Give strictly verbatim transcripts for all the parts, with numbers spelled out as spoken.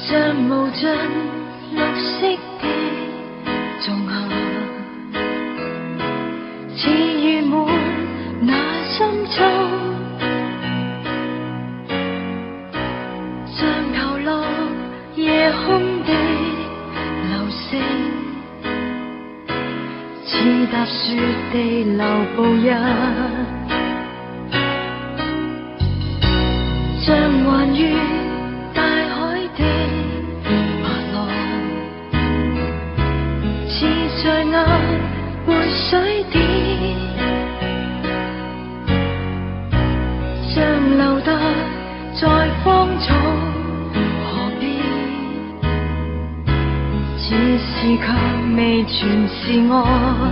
像無盡綠色的綜合，似預滿那心中，像投落夜空的流星，似踏雪地流步日，像還於大海的滑浪，似在那活水點，像留得在荒草河邊，此時卻未全是愛。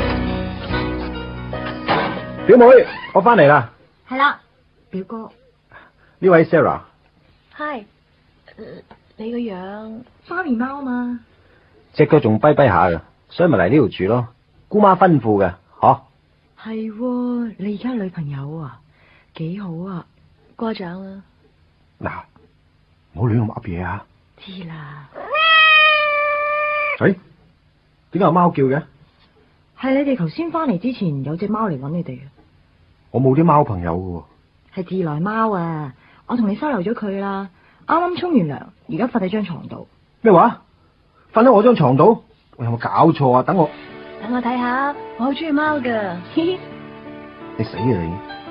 表妹，我翻嚟啦。 係啦，表哥。 呢位 Sarah。 Hi，你個樣花面貓嘛？ 隻腳仲跛跛下嘅，所以咪嚟呢度住咯。姑媽吩咐嘅，嗬。 係喎，你而家女朋友啊，幾好啊，過獎啦。 嗱，唔好亂咁噏嘢啊！ 知啦。 誒，點解有貓叫嘅？ 係你哋頭先翻嚟之前有隻貓嚟搵你哋啊。 我冇啲貓朋友嘅喎。 係自來貓啊！我同你收留咗佢啦，啱啱沖完涼，而家瞓喺張床度。 咩話？瞓喺我張床度？我有冇搞錯啊？等我等我睇下，我好中意貓噶。 你死啊你！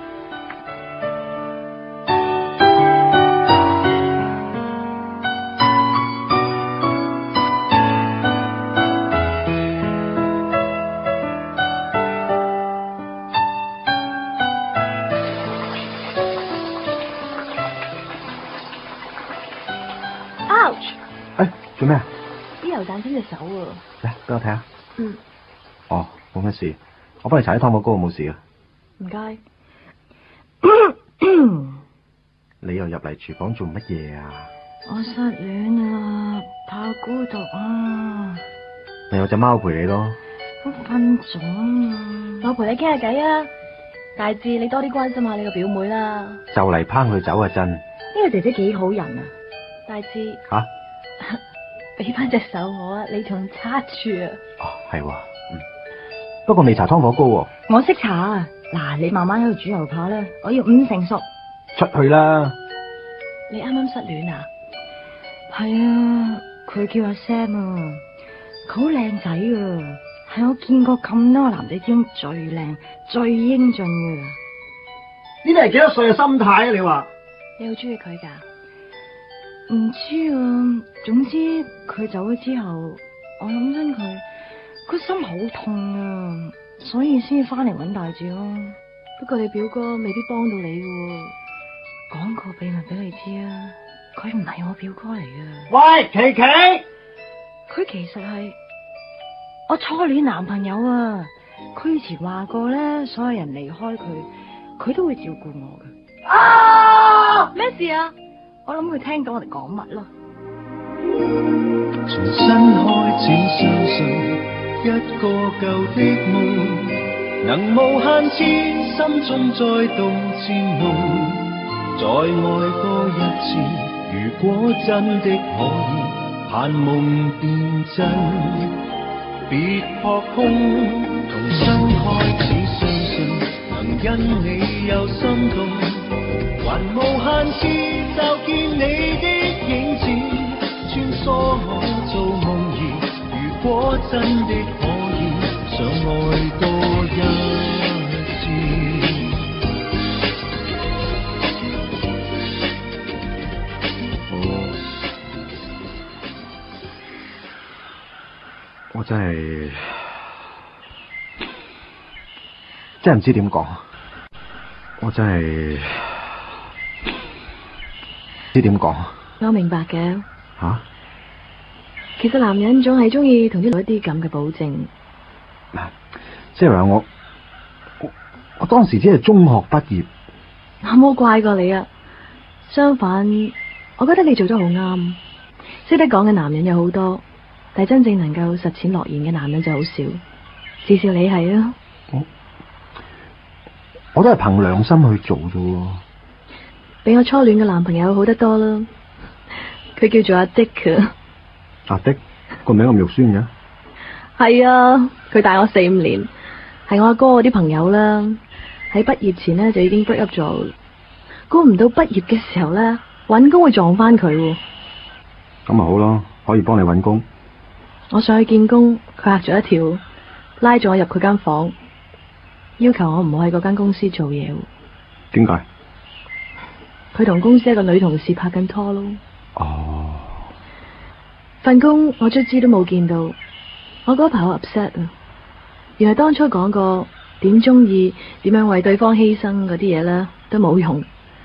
哎，做咩啊？ 啲油彈親隻手啊！ 嚟，俾我睇下。 嗯。 哦，冇乜事，我幫你搽啲湯火膏，冇事啊。 唔該。 你又入嚟廚房做乜嘢啊？ 我失戀啊，怕孤獨啊。 咪有隻貓陪你咯。 我瞓咗啊。我陪你傾下偈啊。大志，你多啲關心下你個表妹啦。 就嚟拏佢走啊！真。呢個姐姐幾好人啊。大志。 吓？ 俾翻隻手我啊！你仲揸住啊？ 哦，係喎，嗯。不過未搽湯火膏喎。 我識搽啊！嗱，你慢慢喺度煮牛扒啦，我要五成熟。 出去啦！ 你啱啱失戀啊？係啊，佢叫阿 Sam 啊，佢好靚仔啊，係我見過咁多個男仔之中最靚、最英俊噶。 呢啲係幾多歲嘅心態啊？你話？ 你好中意佢噶？唔知啊，總之佢走咗之後，我諗緊佢，個心好痛啊，所以先至翻嚟搵大志咯。不過你表哥未必幫到你噶喎，講個秘密俾你知啊，佢唔係我表哥嚟噶。 喂，琪琪， 佢其實係我初戀男朋友啊。佢以前話過咧，所有人離開佢，佢都會照顧我噶。啊！咩事啊？我諗佢聽到我哋講乜咯。 重新開始相信一個舊的夢，能無限次心中再度戰夢，再愛多一次，如果真的可以，盼夢變真，別撲空。重新開始相信，能因你有心動，還無限次就見你的影子，穿梭我做夢兒。如果真的可以，想愛多一次。 我真係真係唔知點講，我真係。知點講？ 我明白嘅。 吓、啊？ 其實男人總係中意同啲女一啲咁嘅保證。 嗱，即係話我我我當時只係中學畢業。 我冇怪過你啊，相反，我覺得你做得好啱。識得講嘅男人有好多，但係真正能夠實踐諾言嘅男人就好少。至少你係啊。 我我都係憑良心去做啫。 比我初戀嘅男朋友好得多啦。 佢叫做阿迪㗎。 阿迪個名咁肉酸嘅？ 係啊，佢大我四五年，係我阿哥嗰啲朋友啦。喺畢業前呢，就已經 break up 咗，估唔到畢業嘅時候呢，搵工會撞翻佢。 咁咪好咯，可以幫你搵工。 我上去見工，佢嚇咗一跳，拉咗我入佢間房，要求我唔好喺嗰間公司做嘢。 點解？ 佢同公司一個女同事拍緊拖咯。 哦。 份工我卒之都冇見到，我嗰排好 upset 啊！原來當初講過點中意，點樣為對方犧牲嗰啲嘢咧，都冇用。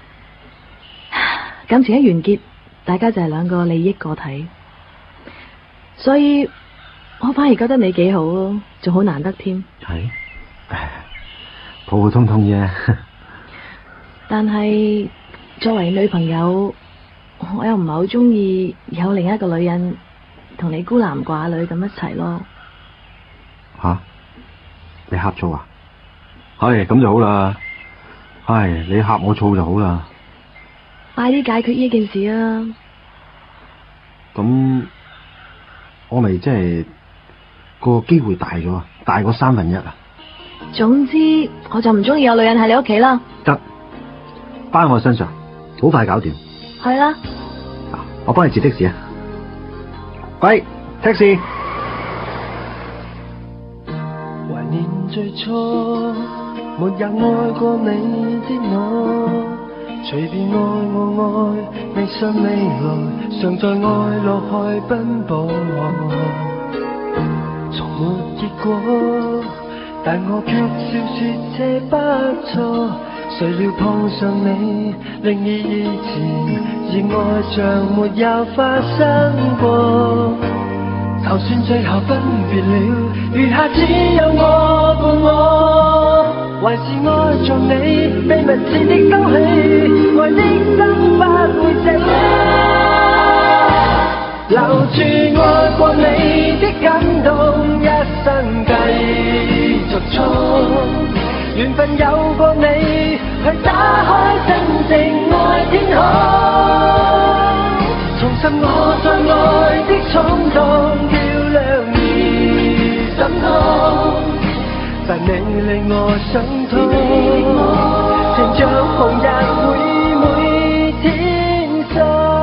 感情一完結，大家就係兩個利益個體，所以我反而覺得你幾好咯，仲好難得添。 係，普普通通啫。 但係作為女朋友，我又唔係好中意有另一個女人同你孤男寡女咁一齊咯。 吓、啊？你呷醋啊？係咁就好啦。唉，你呷我醋就好啦。 快啲解決呢件事啊！ 咁我咪即係個機會大咗啊，大過三分一啊。 總之我就唔中意有女人喺你屋企啦。 得，包喺我身上，好快搞掂。 係啦。 我幫你截的士啊。喂，taxi。 懷念最初，沒有愛過你的我，隨便愛我愛，未信未來，常在愛落去奔波。從沒結果，但我卻笑說這不錯。誰料碰上你，令你以前熱愛像沒有發生過。就算最後分別了，餘下只有我伴我，還是愛着你，秘密似的勾起，愛的心不會死。留住愛過你的感動，一生繼續衝。緣分有過你，去打開真正愛天空，重拾我在愛的衝動，漂亮而心痛，但你令我想通，情像紅日會每天送。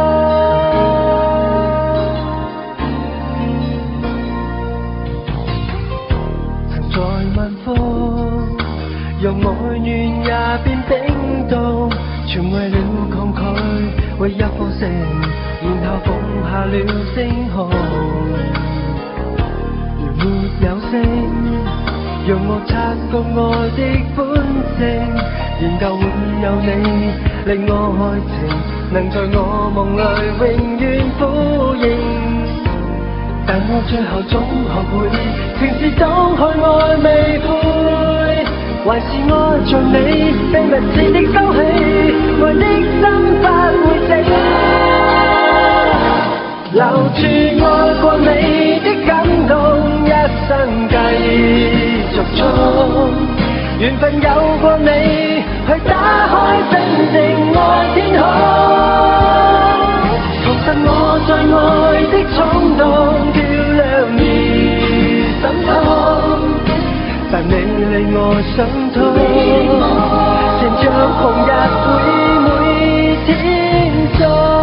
曾在晚風讓愛戀也變冰凍，全為了抗拒，為一顆星，然後放下了星空。如沒有聲，讓我察覺愛的本性，研究會有你，令我愛情能在我夢裡永遠呼應。但我最後總學會，情是當海愛未悔。還是愛着你，秘密似的勾起，愛的心不會死。留住愛過你的感動，一生繼續衝。緣分有過你，去打開真正愛天空，重拾我在愛的衝動，漂亮而心痛。但你令我想通，情像紅日會每天送。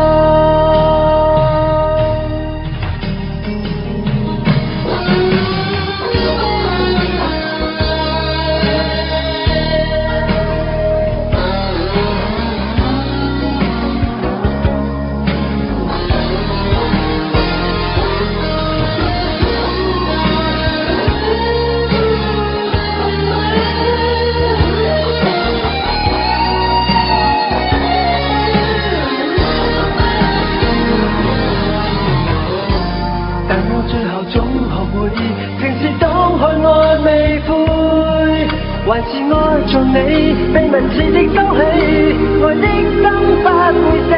還是愛着你，秘密似的勾起，愛的心不會死。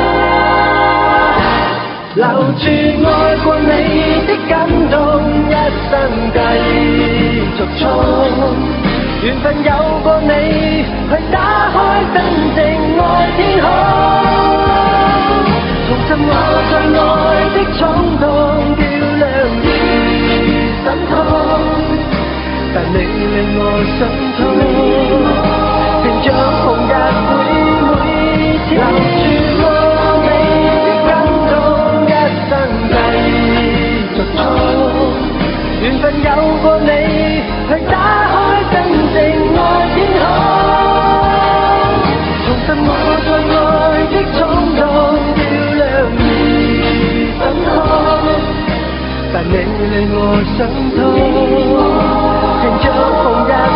留住愛過你的感動，一生繼續衝。緣分有過你，去打開真正愛天空，重拾信我最愛的衝動，漂亮而心痛，但你令我心痛。成長紅日會每次留住我，你的感動一生繼續衝。緣分有過你，去打開真正愛天空。重拾我最愛的衝動，漂亮而心痛，但你令我心痛。成長紅日